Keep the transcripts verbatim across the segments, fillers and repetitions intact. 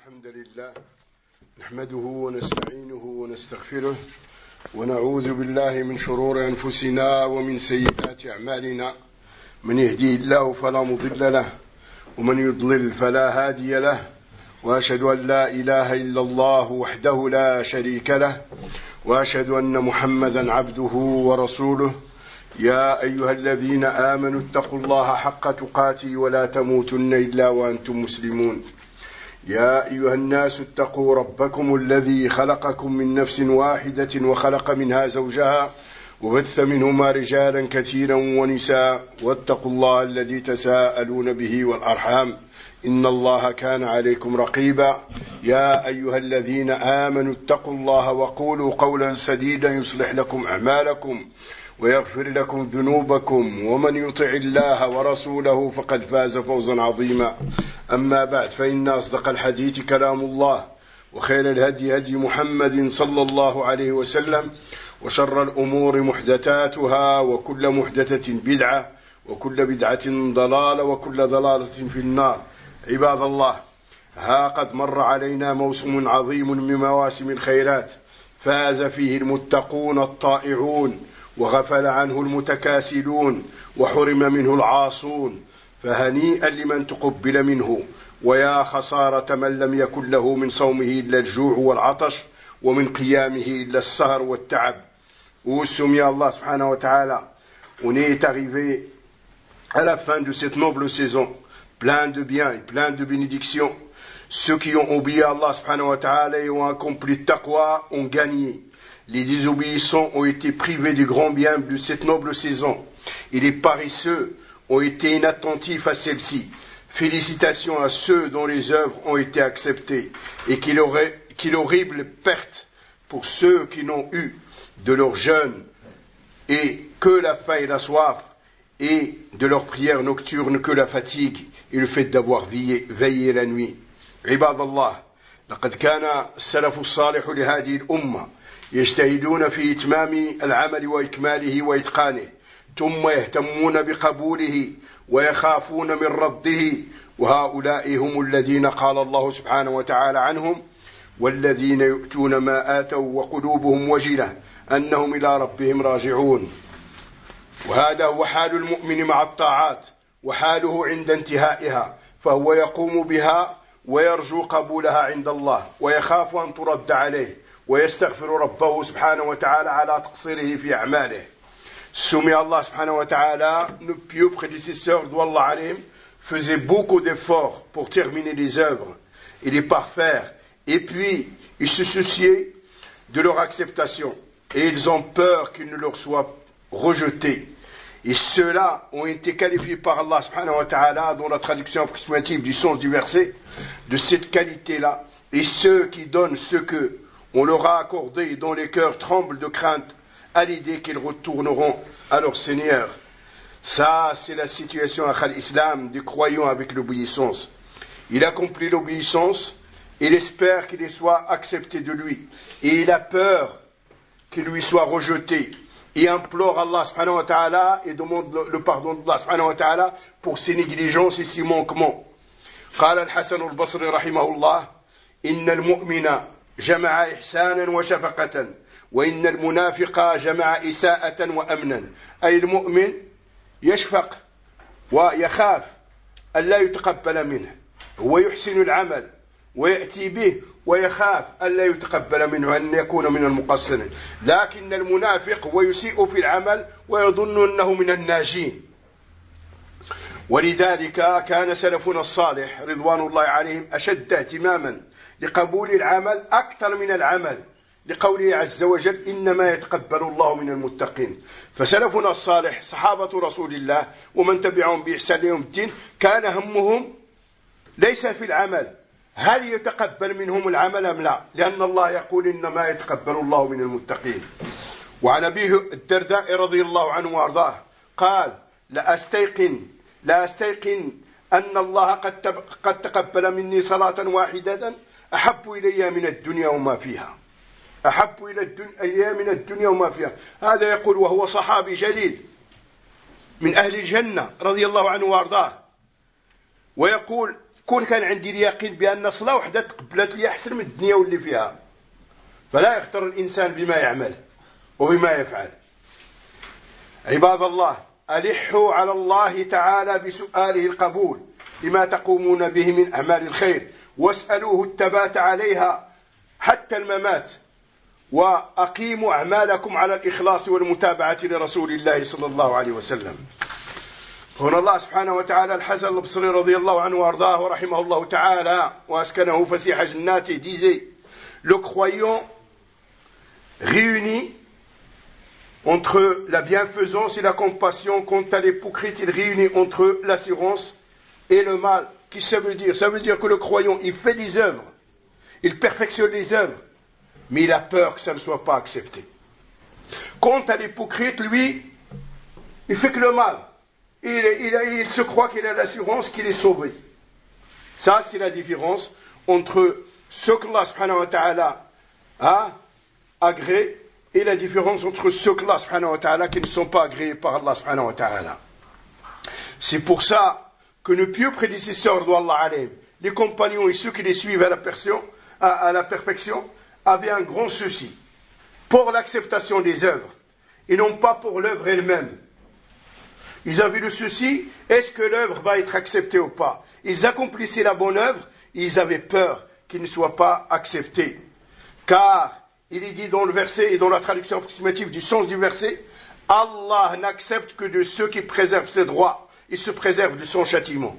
الحمد لله نحمده ونستعينه ونستغفره ونعوذ بالله من شرور أنفسنا ومن سيئات أعمالنا. من يهديه الله فلا مضل له ومن يضلل فلا هادي له، وأشهد أن لا إله إلا الله وحده لا شريك له، وأشهد أن محمدا عبده ورسوله. يا أيها الذين آمنوا اتقوا الله حق تقاته ولا تموتن إلا وأنتم مسلمون. يا أيها الناس اتقوا ربكم الذي خلقكم من نفس واحدة وخلق منها زوجها وبث منهما رجالا كثيرا ونساء، واتقوا الله الذي تساءلون به والأرحام إن الله كان عليكم رقيبا. يا أيها الذين آمنوا اتقوا الله وقولوا قولا سديدا يصلح لكم أعمالكم ويغفر لكم ذنوبكم، ومن يطع الله ورسوله فقد فاز فوزا عظيما. أما بعد، فإن أصدق الحديث كلام الله، وخير الهدي هدي محمد صلى الله عليه وسلم، وشر الأمور محدثاتها، وكل محدثة بدعة، وكل بدعة ضلالة، وكل ضلالة في النار. عباد الله، ها قد مر علينا موسم عظيم من مواسم الخيرات، فاز فيه المتقون الطائعون، وغفل عنه المتكاسلون، وحرم منه العاصون. فهنيئا لمن تقبل منه، ويا خسارة من لم يكن له من صومه إلا الجوع والعطش، ومن قيامه إلا السهر والتعب. Où soumis à Allah subhanahu wa ta'ala, on est arrivé à la fin de cette noble saison, plein de biens et plein de bénédictions. Ceux qui ont obéi à Allah subhanahu wa ta'ala et ont accompli taqwa ont gagné. Les désobéissants ont été privés du grand bien de cette noble saison, et les paresseux ont été inattentifs à celle-ci. Félicitations à ceux dont les œuvres ont été acceptées, et qu'il aurait, qu'il horrible perte pour ceux qui n'ont eu de leur jeûne et que la faim et la soif, et de leur prière nocturne que la fatigue et le fait d'avoir veillé, veillé la nuit. عباد الله، لقد كان السلف الصالح لهذه الأمة يجتهدون في إتمام العمل وإكماله وإتقانه، ثم يهتمون بقبوله ويخافون من رده. وهؤلاء هم الذين قال الله سبحانه وتعالى عنهم: والذين يؤتون ما آتوا وقلوبهم وجلة أنهم إلى ربهم راجعون. وهذا هو حال المؤمن مع الطاعات، وحاله عند انتهائها، فهو يقوم بها ويرجو قبولها عند الله، ويخاف أن ترد عليه، ويستغفر ربه سبحانه وتعالى على تقصيره في أعماله. Soumis à Allah subhanahu wa ta'ala, nos pieux prédécesseurs, d'Allah alayhim, faisaient beaucoup d'efforts pour terminer les œuvres et les parfaire, et puis ils se souciaient de leur acceptation, et ils ont peur qu'ils ne leur soient rejetés. Et ceux-là ont été qualifiés par Allah subhanahu wa ta'ala, dans la traduction approximative du sens du verset, de cette qualité-là. Et ceux qui donnent ce que on leur a accordé et dont les cœurs tremblent de crainte à l'idée qu'ils retourneront à leur Seigneur. Ça, c'est la situation à l'islam des croyants avec l'obéissance. Il accomplit l'obéissance, il espère qu'il soit accepté de lui, et il a peur qu'il lui soit rejeté, et implore Allah subhanahu wa ta'ala et demande le pardon d'Allah subhanahu wa ta'ala pour ses négligences et ses manquements. قال الحسن البصري رحمه الله: إن المؤمن جمع إحسانا وشفقة، وإن المنافق جمع إساءة وأمنا. أي المؤمن يشفق ويخاف ألا يتقبل منه، هو يحسن العمل ويأتي به، ويخاف ألا يتقبل منه أن يكون من المقصرين. لكن المنافق هو يسيء في العمل ويظن أنه من الناجين. ولذلك كان سلفنا الصالح رضوان الله عليهم أشد اهتماما لقبول العمل أكثر من العمل، لقوله عز وجل: إنما يتقبل الله من المتقين. فسلفنا الصالح صحابة رسول الله ومن تبعهم بإحسان يوم الدين كان همهم ليس في العمل هل يتقبل منهم العمل أم لا، لأن الله يقول: إنما يتقبل الله من المتقين. وعن أبي الدرداء رضي الله عنه وأرضاه قال: لا أستيقن لا أستيقن أن الله قد قد تقبل مني صلاة واحدة أحب إلي من الدنيا وما فيها، أحب إلى الدنيا من الدنيا وما فيها. هذا يقول وهو صحابي جليل من أهل الجنة رضي الله عنه وأرضاه، ويقول: كون كان عندي اليقين بأن صلاة وحدة تقبلت لي أحسن من الدنيا واللي فيها، فلا يغتر الإنسان بما يعمل وبما يفعل. عباد الله، ألحوا على الله تعالى بسؤاله القبول لما تقومون به من أعمال الخير، واسألوه الثبات عليها حتى الممات، وأقيموا أعمالكم على الإخلاص والمتابعة لرسول الله صلى الله عليه وسلم. هنا الله سبحانه وتعالى الحسن البصري رضي الله عنه وارضاه ورحمه الله تعالى وأسكنه فسيح جناته disait: le croyant réunit entre la bienfaisance et la compassion. Quant à l'hypocrite, il réunit entre l'assurance et le mal. Qu'est-ce que ça veut dire? Ça veut dire que le croyant, il fait des œuvres, il perfectionne les œuvres, mais il a peur que ça ne soit pas accepté. Quant à l'hypocrite, lui, il fait que le mal. Il, il, il se croit qu'il a l'assurance qu'il est sauvé. Ça, c'est la différence entre ce que Allah subhanahu wa ta'ala a agréé et la différence entre ceux que Allah subhanahu wa ta'ala qui ne sont pas agréés par Allah subhanahu wa ta'ala. C'est pour ça que nos pieux prédécesseurs d'Allah alayhim, les compagnons et ceux qui les suivent à la, perfection, à, à la perfection, avaient un grand souci pour l'acceptation des œuvres et non pas pour l'œuvre elle-même. Ils avaient le souci, est-ce que l'œuvre va être acceptée ou pas? Ils accomplissaient la bonne œuvre, et ils avaient peur qu'il ne soit pas accepté. Car, il est dit dans le verset et dans la traduction approximative du sens du verset, Allah n'accepte que de ceux qui préservent ses droits et se préservent de son châtiment.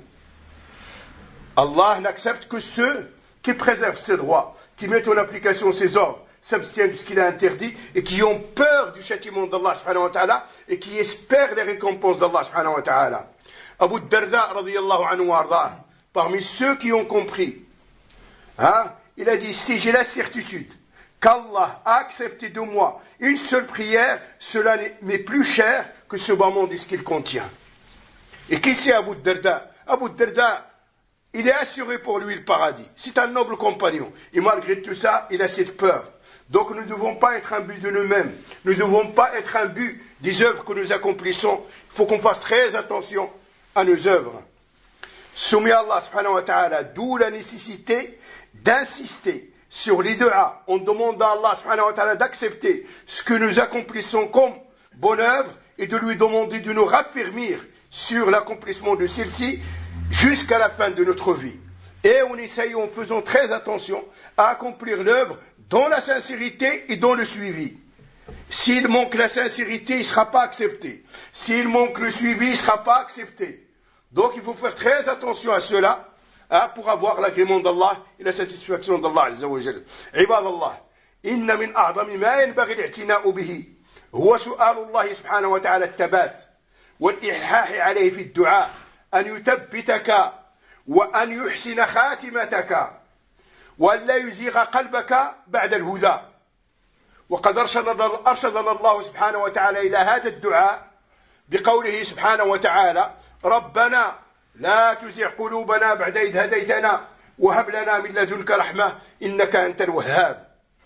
Allah n'accepte que ceux qui préservent ses droits, qui mettent en application ses ordres, s'abstiennent de ce qu'il a interdit et qui ont peur du châtiment d'Allah subhanahu wa ta'ala et qui espèrent les récompenses d'Allah subhanahu wa ta'ala. Abu Darda radiyallahu anhu wa ardah, parmi ceux qui ont compris, hein, il a dit: si j'ai la certitude qu'Allah a accepté de moi une seule prière, cela m'est plus cher que ce bas monde et ce qu'il contient. Et qui c'est Abu Darda? Abu Darda, il est assuré pour lui le paradis. C'est un noble compagnon. Et malgré tout ça, il a cette peur. Donc nous ne devons pas être un but de nous-mêmes. Nous ne devons pas être un but des œuvres que nous accomplissons. Il faut qu'on fasse très attention à nos œuvres. Soumis à Allah subhanahu wa ta'ala, d'où la nécessité d'insister sur les du'a en demandant à Allah subhanahu wa ta'ala d'accepter ce que nous accomplissons comme bonne œuvre et de lui demander de nous raffermir sur l'accomplissement de celle-ci jusqu'à la fin de notre vie. Et on essaye en faisant très attention à accomplir l'œuvre dans la sincérité et dans le suivi. S'il manque la sincérité, il ne sera pas accepté. S'il manque le suivi, il ne sera pas accepté. Donc il faut faire très attention à cela, hein, pour avoir l'agrément d'Allah et la satisfaction d'Allah Azza wa Jal. Ibad Allah, inna min a'zami ma yanbaghi al-i'tina'u bihi huwa su'alu Allah subhanahu wa ta'ala at-tabat wal-ihah alayhi fi ad-du'a an yuthabbitaka wa an yuhsina khatimataka وأن لا يزيغ قلبك بعد الهدى. وقد أرشدنا الله سبحانه وتعالى إلى هذا الدعاء بقوله سبحانه وتعالى: ربنا لا تزغ قلوبنا بعد إذ هديتنا وهب لنا من لدنك رحمة إنك أنت الوهاب.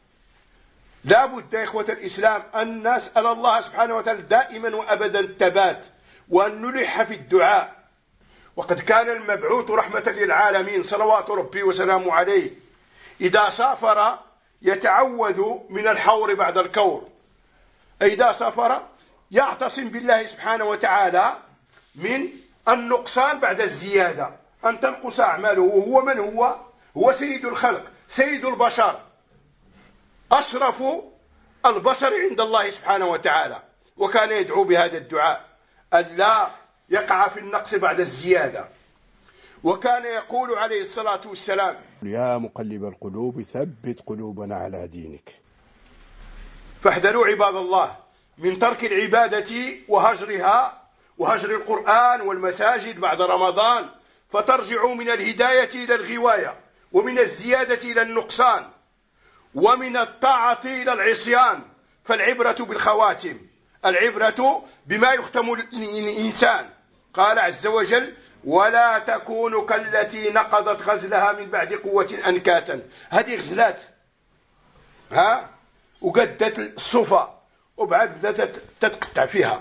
لا بد يا إخوة الإسلام أن نسأل الله سبحانه وتعالى دائما وأبدا الثبات وأن نلح في الدعاء. وقد كان المبعوث رحمة للعالمين صلوات ربي وسلامه عليه إذا سافر يتعوذ من الحور بعد الكور. إذا سافر يعتصم بالله سبحانه وتعالى من النقصان بعد الزيادة، أن تنقص أعماله. وهو من هو؟ هو سيد الخلق، سيد البشر، أشرف البشر عند الله سبحانه وتعالى. وكان يدعو بهذا الدعاء ألا يقع في النقص بعد الزيادة. وكان يقول عليه الصلاة والسلام: يا مقلب القلوب ثبت قلوبنا على دينك. فاحذروا عباد الله من ترك العبادة وهجرها وهجر القرآن والمساجد بعد رمضان، فترجعوا من الهداية إلى الغواية، ومن الزيادة إلى النقصان، ومن الطاعة إلى العصيان. فالعبرة بالخواتم، العبرة بما يختم الإنسان. قال عز وجل: ولا تكونوا كالتي نقضت غزلها من بعد قوة أنكاتا. هذه غزلات ها وقدت الصفا وبعد بدأت تتقطع فيها.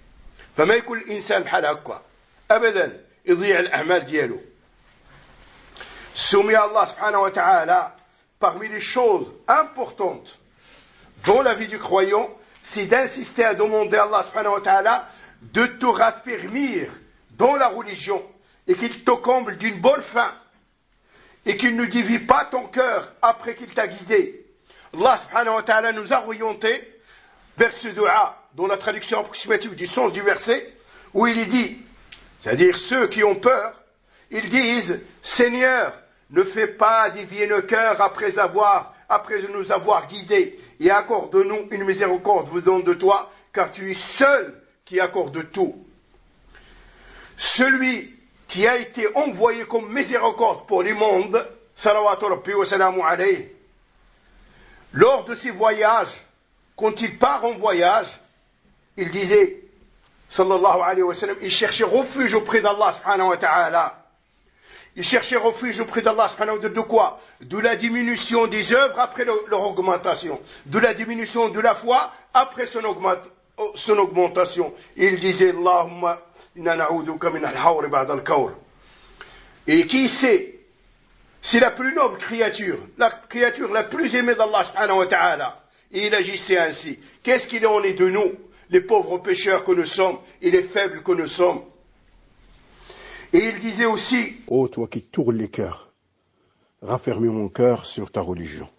فما يكون الإنسان بحال هكا أبدا، يضيع الأعمال ديالو. soumis à Allah subhanahu wa ta'ala, parmi les choses importantes dans la vie du croyant, c'est d'insister à demander à Allah subhanahu wa ta'ala de te raffermir dans la religion et qu'il te comble d'une bonne fin et qu'il ne divise pas ton cœur après qu'il t'a guidé. Allah subhanahu wa ta'ala nous a orientés vers ce dua, dont la traduction approximative du sens du verset, où il est dit, c'est-à-dire ceux qui ont peur, ils disent, Seigneur, ne fais pas dévier nos cœurs après avoir, après nous avoir guidés, et accorde-nous une miséricorde venant de toi, car tu es seul qui accorde tout. Celui qui a été envoyé comme miséricorde pour les mondes, salawatu rabbi wa salamu alayhi, lors de ses voyages, quand il part en voyage, il disait, sallallahu alayhi wa sallam, il cherchait refuge auprès d'Allah subhanahu wa ta'ala. Il cherchait refuge auprès d'Allah subhanahu wa ta'ala de quoi? De la diminution des œuvres après leur augmentation. De la diminution de la foi après son, augmente, son augmentation. Il disait, Allahumma inna na'uduka min al-hawr ba'da al-kawr. Et qui sait? C'est la plus noble créature, la créature la plus aimée d'Allah subhanahu wa ta'ala. Et il agissait ainsi. Qu'est-ce qu'il en est de nous, les pauvres pécheurs que nous sommes et les faibles que nous sommes? Et il disait aussi, ô oh, toi qui tournes les cœurs, raffermis mon cœur sur ta religion.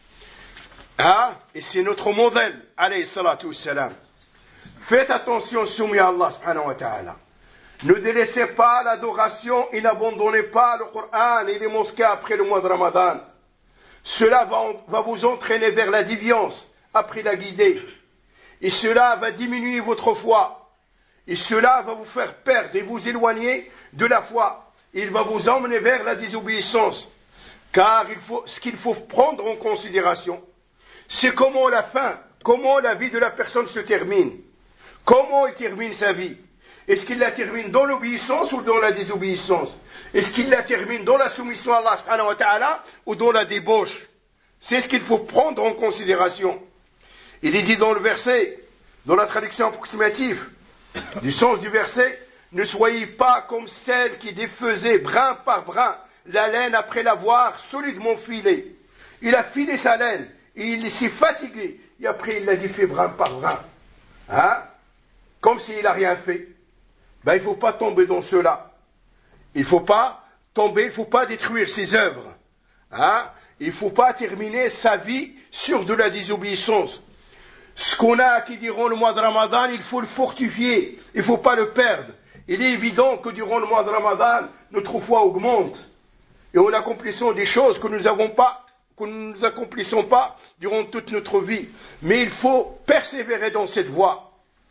Ah, et c'est notre modèle, alayhi salatu wassalam. Faites attention, soumis à Allah subhanahu wa ta'ala. Ne délaissez pas l'adoration et n'abandonnez pas le Coran et les mosquées après le mois de Ramadan. Cela va, va vous entraîner vers la déviance après la guidée. Et cela va diminuer votre foi. Et cela va vous faire perdre et vous éloigner de la foi. Il va vous emmener vers la désobéissance. Car il faut, ce qu'il faut prendre en considération, c'est comment la fin, comment la vie de la personne se termine. Comment il termine sa vie. Est-ce qu'il la termine dans l'obéissance ou dans la désobéissance? Est-ce qu'il la termine dans la soumission à Allah subhanahu wa ta'ala ou dans la débauche? C'est ce qu'il faut prendre en considération. Il est dit dans le verset, dans la traduction approximative du sens du verset, ne soyez pas comme celle qui défaisait brin par brin la laine après l'avoir solidement filée. Il a filé sa laine et il s'est fatigué et après il l'a défait brin par brin. Hein? Comme s'il n'a rien fait. Ben, il ne faut pas tomber dans cela. Il ne faut pas tomber, il ne faut pas détruire ses œuvres. Hein? Il ne faut pas terminer sa vie sur de la désobéissance. Ce qu'on a qui durant le mois de Ramadan, il faut le fortifier. Il ne faut pas le perdre. Il est évident que durant le mois de Ramadan, notre foi augmente. Et en accomplissant des choses que nous n'avons pas, que nous n'accomplissons pas durant toute notre vie. Mais il faut persévérer dans cette voie.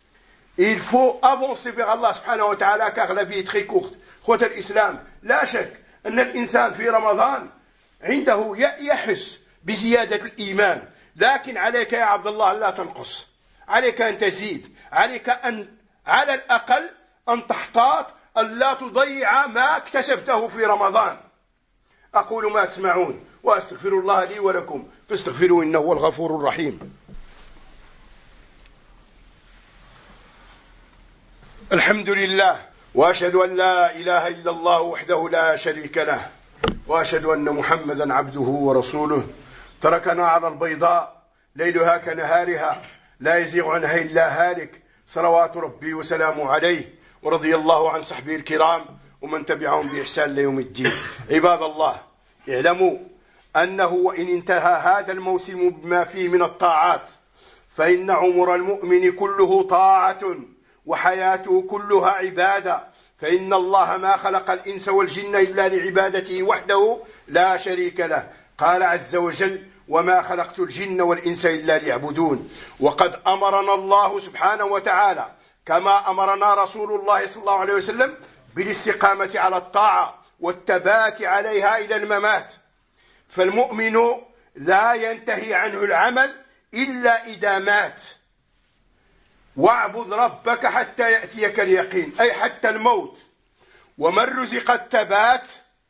Et il faut avancer vers Allah subhanahu wa ta'ala car la vie est très courte. Khouat al-Islam, la shak, أن الإنسان في رمضان عنده يحس بزيادة الإيمان. لكن عليك يا عبد الله لا تنقص. عليك أن تزيد. عليك أن على الأقل أن تحتاط أن لا تضيع ما اكتسبته في رمضان. أقول ما تسمعون وأستغفر الله لي ولكم فاستغفروا إنه هو الغفور الرحيم. الحمد لله وأشهد أن لا إله إلا الله وحده لا شريك له وأشهد أن محمدا عبده ورسوله تركنا على البيضاء ليلها كنهارها لا يزيغ عنها إلا هالك صلوات ربي وسلامه عليه ورضي الله عن صحبه الكرام ومن تبعهم بإحسان ليوم الدين. عباد الله اعلموا أنه وإن انتهى هذا الموسم بما فيه من الطاعات فإن عمر المؤمن كله طاعة وحياته كلها عبادة. فإن الله ما خلق الإنس والجن إلا لعبادته وحده لا شريك له. قال عز وجل وما خلقت الجن والإنس إلا ليعبدون. وقد أمرنا الله سبحانه وتعالى كما أمرنا رسول الله صلى الله عليه وسلم بالاستقامة على الطاعة والثبات عليها إلى الممات. فالمؤمن لا ينتهي عنه العمل إلا إذا مات. واعبد ربك حتى يأتيك اليقين أي حتى الموت. ومن رزق الثبات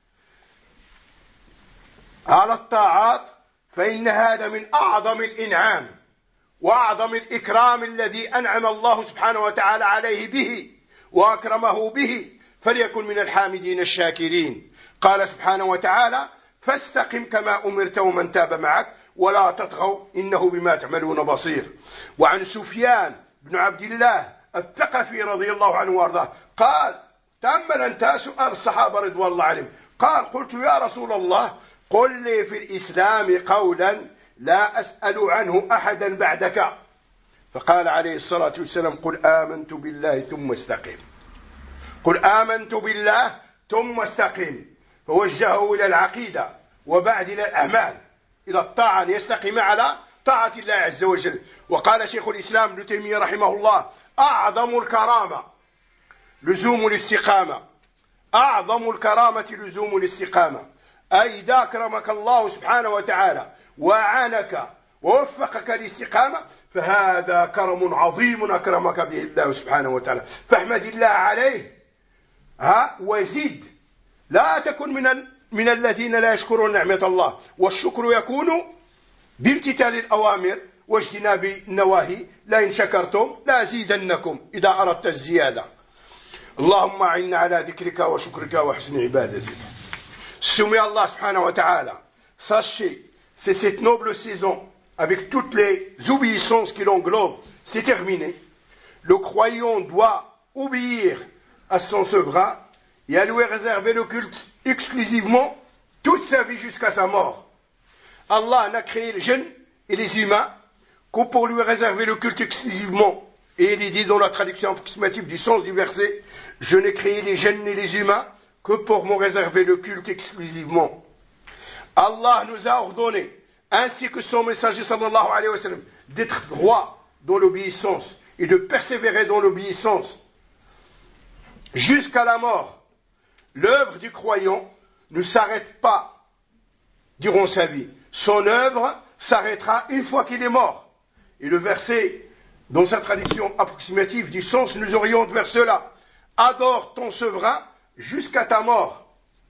على الطاعات فإن هذا من أعظم الإنعام وأعظم الإكرام الذي أنعم الله سبحانه وتعالى عليه به وأكرمه به فليكن من الحامدين الشاكرين. قال سبحانه وتعالى فاستقم كما أمرت ومن تاب معك ولا تطغوا إنه بما تعملون بصير. وعن سفيان بن عبد الله الثقفي رضي الله عنه وارضاه قال: تأمل أنت سؤال الصحابة رضوان الله عليهم، قال: قلت يا رسول الله قل لي في الإسلام قولا لا أسأل عنه أحدا بعدك، فقال عليه الصلاة والسلام: قل آمنت بالله ثم استقم. قل آمنت بالله ثم استقم، فوجهه إلى العقيدة وبعد إلى الأعمال، إلى الطاعة، ليستقيم على طاعة الله عز وجل. وقال شيخ الإسلام ابن تيمية رحمه الله: أعظم الكرامة لزوم الاستقامة، أعظم الكرامة لزوم الاستقامة، أي إذا أكرمك الله سبحانه وتعالى وأعانك ووفقك الاستقامة فهذا كرم عظيم أكرمك به الله سبحانه وتعالى، فاحمد الله عليه ها وزد، لا تكن من ال... من الذين لا يشكرون نعمة الله. والشكر يكون بامتثال الأوامر واجتناب النواهي، لئن شكرتم لأزيدنكم إذا أردت الزيادة. اللهم أعنا على ذكرك وشكرك وحسن عبادتك. Soumis à Allah subhanahu wa ta'ala, sachez, c'est cette noble saison, avec toutes les obéissances qui l'englobent, c'est terminé. Le croyant doit obéir à son souverain et à lui réserver le culte exclusivement toute sa vie jusqu'à sa mort. Allah n'a créé les jeunes et les humains que pour lui réserver le culte exclusivement. Et il est dit dans la traduction approximative du sens du verset: je n'ai créé les jeunes et les humains que pour me réserver le culte exclusivement. Allah nous a ordonné, ainsi que son messager sallallahu alayhi wa sallam, d'être droit dans l'obéissance et de persévérer dans l'obéissance jusqu'à la mort. L'œuvre du croyant ne s'arrête pas durant sa vie. Son œuvre s'arrêtera une fois qu'il est mort. Et le verset, dans sa traduction approximative du sens, nous oriente vers cela: adore ton souverain jusqu'à ta mort.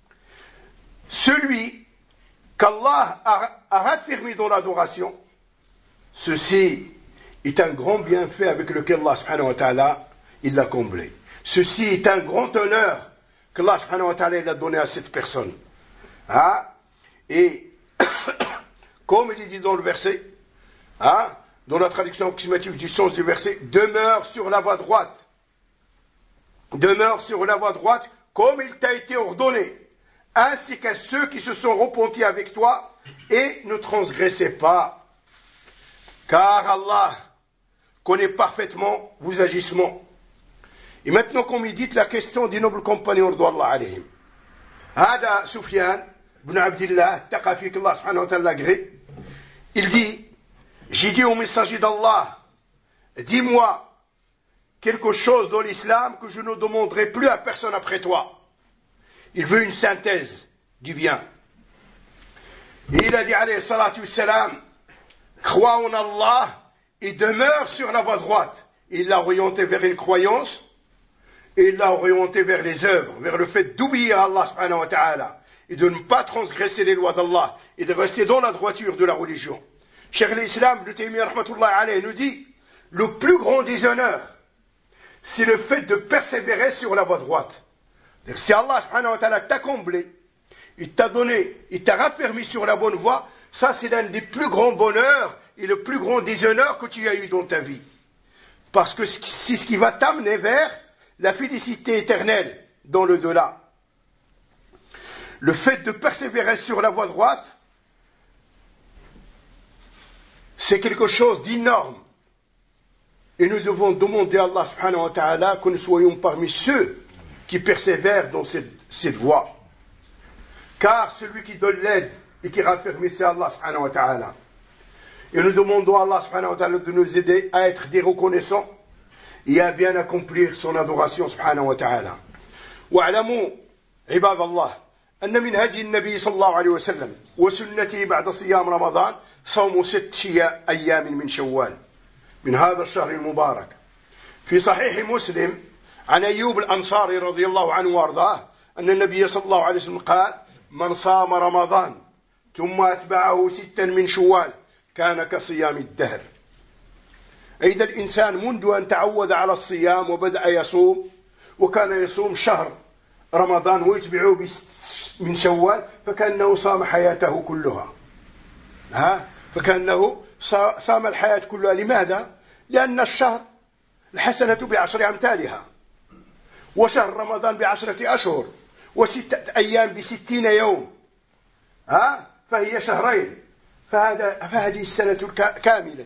Celui qu'Allah a, a raffermi dans l'adoration, ceci est un grand bienfait avec lequel Allah subhanahu wa ta'ala il l'a comblé. Ceci est un grand honneur qu'Allah subhanahu wa ta'ala il a donné à cette personne. Hein? Et comme il est dit dans le verset, hein, dans la traduction approximative du sens du verset, demeure sur la voie droite. Demeure sur la voie droite comme il t'a été ordonné, ainsi qu'à ceux qui se sont repentis avec toi et ne transgressez pas. Car Allah connaît parfaitement vos agissements. Et maintenant qu'on médite la question des nobles compagnons d'Allah alayhim. Hada Sufyan ibn Abdillah, Taqafi, qu'Allah subhanahu wa ta'ala agrée, il dit: j'ai dit au messager d'Allah, dis-moi quelque chose dans l'islam que je ne demanderai plus à personne après toi. Il veut une synthèse du bien. Et il a dit alayhi salatu wassalam: crois en Allah et demeure sur la voie droite. Il l'a orienté vers une croyance et il l'a orienté vers les œuvres, vers le fait d'obéir à Allah subhanahu wa ta'ala et de ne pas transgresser les lois d'Allah et de rester dans la droiture de la religion. Cheikh l'Islam Ibn Taymiyyah rahmatullahi alayhi nous dit: le plus grand des honneurs, c'est le fait de persévérer sur la voie droite. Si Allah subhanahu wa ta'ala t'a comblé, il t'a donné, il t'a raffermi sur la bonne voie, ça c'est l'un des plus grands bonheurs et le plus grand des honneurs que tu as eu dans ta vie. Parce que c'est ce qui va t'amener vers la félicité éternelle dans le delà. Le fait de persévérer sur la voie droite, c'est quelque chose d'énorme. Et nous devons demander à Allah subhanahu wa ta'ala que nous soyons parmi ceux qui persévèrent dans cette, cette voie. Car celui qui donne l'aide et qui raffermit, c'est Allah subhanahu wa ta'ala. Et nous demandons à Allah subhanahu wa ta'ala de nous aider à être des reconnaissants et à bien accomplir son adoration subhanahu wa ta'ala. واعلموا عباد الله أن من هدي النبي صلى الله عليه وسلم وسنته بعد صيام رمضان صوم ست أيام من شوال من هذا الشهر المبارك. في صحيح مسلم عن أيوب الأنصاري رضي الله عنه وارضاه أن النبي صلى الله عليه وسلم قال: من صام رمضان ثم أتبعه ستا من شوال كان كصيام الدهر. أيضا الإنسان منذ أن تعود على الصيام وبدأ يصوم، وكان يصوم شهر رمضان ويتبعه من شوال فكأنه صام حياته كلها. ها فكأنه صام الحياة كلها. لماذا؟ لأن الشهر الحسنة بعشر أمثالها، وشهر رمضان بعشرة أشهر، وستة أيام بستين يوم، ها فهي شهرين، فهذا فهذه السنة كاملة.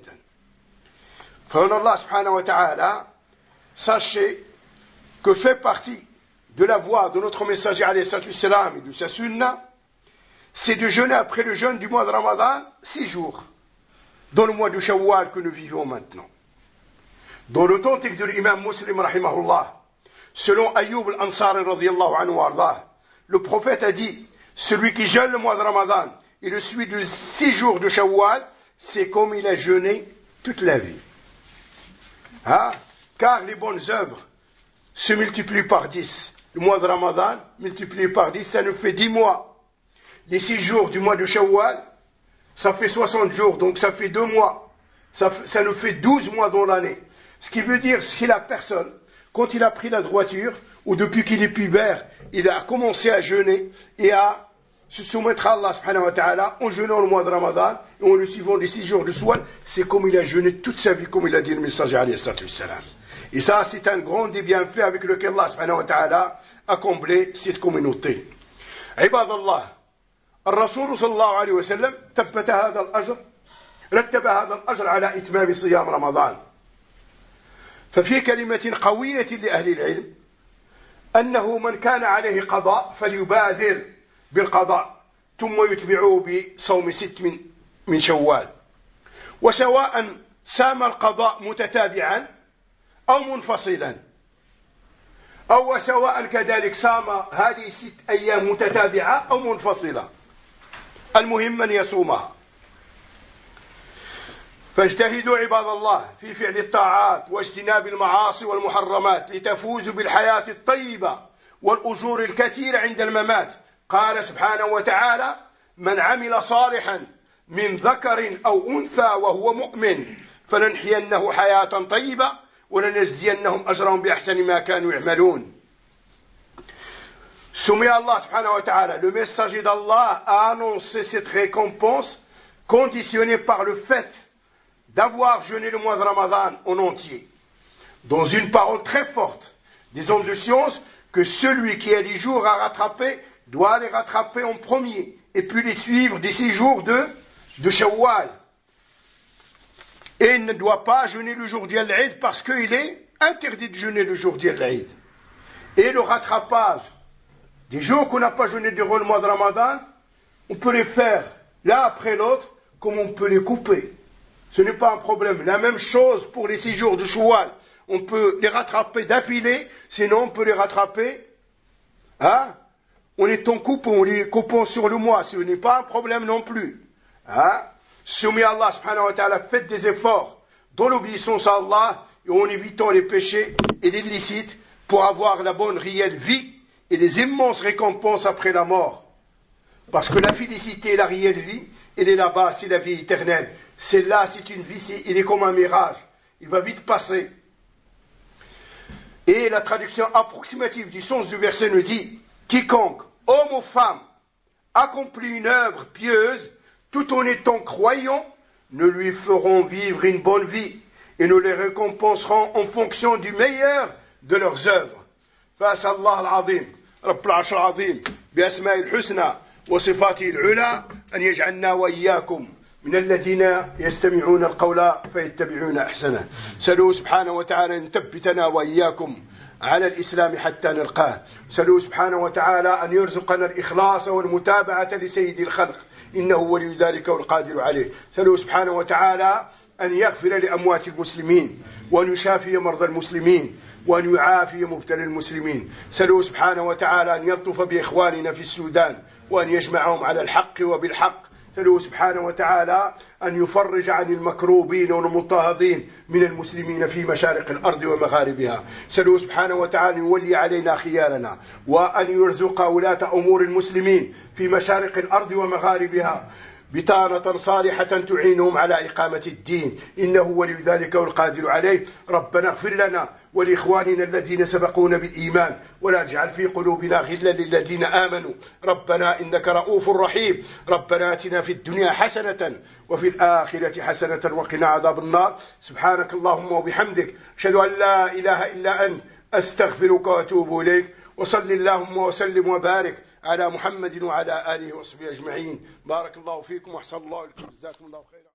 فهنا الله سبحانه وتعالى sachez que fait partie de la voie de notre messager alayhi salatu wassalam et de sa sunna, c'est de jeûner après le jeûne du mois de Ramadan six jours dans le mois de Shawwal que nous vivons maintenant. Dans l'authentique de l'imam Muslim rahimahullah, selon Ayyub al-Ansari radiyallahu anhu wardah, le prophète a dit: celui qui jeûne le mois de Ramadan et le suit de six jours de Shawwal, c'est comme il a jeûné toute la vie. Hein? Car les bonnes œuvres se multiplient par dix. Le mois de Ramadan, multiplié par dix, ça nous fait dix mois. Les six jours du mois de Shawwal, ça fait soixante jours, donc ça fait deux mois. Ça, ça nous fait douze mois dans l'année. Ce qui veut dire que la personne, quand il a pris la droiture, ou depuis qu'il est pubère, il a commencé à jeûner et à se soumettre à Allah subhanahu wa ta'ala en jeûnant le mois de Ramadan et en le suivant les six jours de Shawwal, c'est comme il a jeûné toute sa vie, comme il a dit le messager alayhi salatu wassalam. Et ça, c'est un grand des bienfaits avec lequel Allah subhanahu wa ta'ala a comblé cette communauté. عباد الله، الرسول صلى الله عليه وسلم ثبت هذا الأجر، رتب هذا الأجر على إتمام صيام رمضان. ففي كلمة قوية لأهل العلم أنه من كان عليه قضاء فليبادر بالقضاء ثم يتبعه بصوم ست من, من شوال، وسواء سام القضاء متتابعا أو منفصلا، أو سواء كذلك صام هذه ست أيام متتابعة أو منفصلة، المهم أن يصومها. فاجتهدوا عباد الله في فعل الطاعات واجتناب المعاصي والمحرمات لتفوزوا بالحياة الطيبة والأجور الكثيرة عند الممات. قال سبحانه وتعالى: من عمل صالحا من ذكر أو أنثى وهو مؤمن فلنحيينه حياة طيبة ولنجزينهم أجرهم بأحسن ما كانوا يعملون. Soumis à Allah subhanahu wa ta'ala, le messager d'Allah a annoncé cette récompense conditionnée par le fait d'avoir jeûné le mois de Ramadan en entier. Dans une parole très forte des hommes de science, que celui qui a les jours à rattraper doit les rattraper en premier et puis les suivre des six jours de, de Shawwal. Et il ne doit pas jeûner le jour d'Al-Eid parce qu'il est interdit de jeûner le jour d'Al-Eid. Et le rattrapage des jours qu'on n'a pas jeûné durant le mois de Ramadan, on peut les faire l'un après l'autre comme on peut les couper. Ce n'est pas un problème. La même chose pour les six jours de Shawwal. On peut les rattraper d'affilée, sinon on peut les rattraper hein, en étant coupés, on les coupant sur le mois. Ce n'est pas un problème non plus. Hein. Soumis à Allah subhanahu wa ta'ala, faites des efforts dans l'obéissance à Allah et en évitant les péchés et les illicites pour avoir la bonne réelle vie et les immenses récompenses après la mort. Parce que la félicité et la réelle vie, elle est là-bas, c'est la vie éternelle. Celle-là, c'est une vie, c'est, il est comme un mirage. Il va vite passer. Et la traduction approximative du sens du verset nous dit: quiconque, homme ou femme, accomplit une œuvre pieuse, tout en étant croyant, nous lui ferons vivre une bonne vie et nous les récompenserons en fonction du meilleur de leurs œuvres. فأسأل الله العظيم رب العرش العظيم بأسماء الحسنى وصفاته العلى أن يجعلنا وإياكم من الذين يستمعون القول فيتبعون أحسنه. سألوه سبحانه وتعالى أن يثبتنا وإياكم على الإسلام حتى نلقاه. سألوه سبحانه وتعالى أن يرزقنا الإخلاص والمتابعة لسيد الخلق إنه ولي ذلك والقادر عليه. سألوه سبحانه وتعالى أن يغفر لأموات المسلمين وأن يشافي مرضى المسلمين وأن يعافي مبتلى المسلمين. سألوه سبحانه وتعالى أن يلطف بإخواننا في السودان وأن يجمعهم على الحق وبالحق. سألوه سبحانه وتعالى أن يفرج عن المكروبين والمضطهدين من المسلمين في مشارق الأرض ومغاربها. سألوه سبحانه وتعالى أن يولي علينا خيارنا وأن يرزق ولاة أمور المسلمين في مشارق الأرض ومغاربها بطانة صالحة تعينهم على إقامة الدين، إنه ولي ذلك والقادر عليه. ربنا اغفر لنا ولإخواننا الذين سبقونا بالإيمان، ولا تجعل في قلوبنا غلا للذين آمنوا، ربنا إنك رؤوف رحيم. ربنا آتنا في الدنيا حسنة وفي الآخرة حسنة وقنا عذاب النار. سبحانك اللهم وبحمدك، أشهد أن لا إله إلا أنت، أستغفرك وأتوب إليك. وصل اللهم وسلم وبارك على محمد وعلى آله وصحبه أجمعين. بارك الله فيكم وأحسن الله إليكم، جزاكم الله خيرا.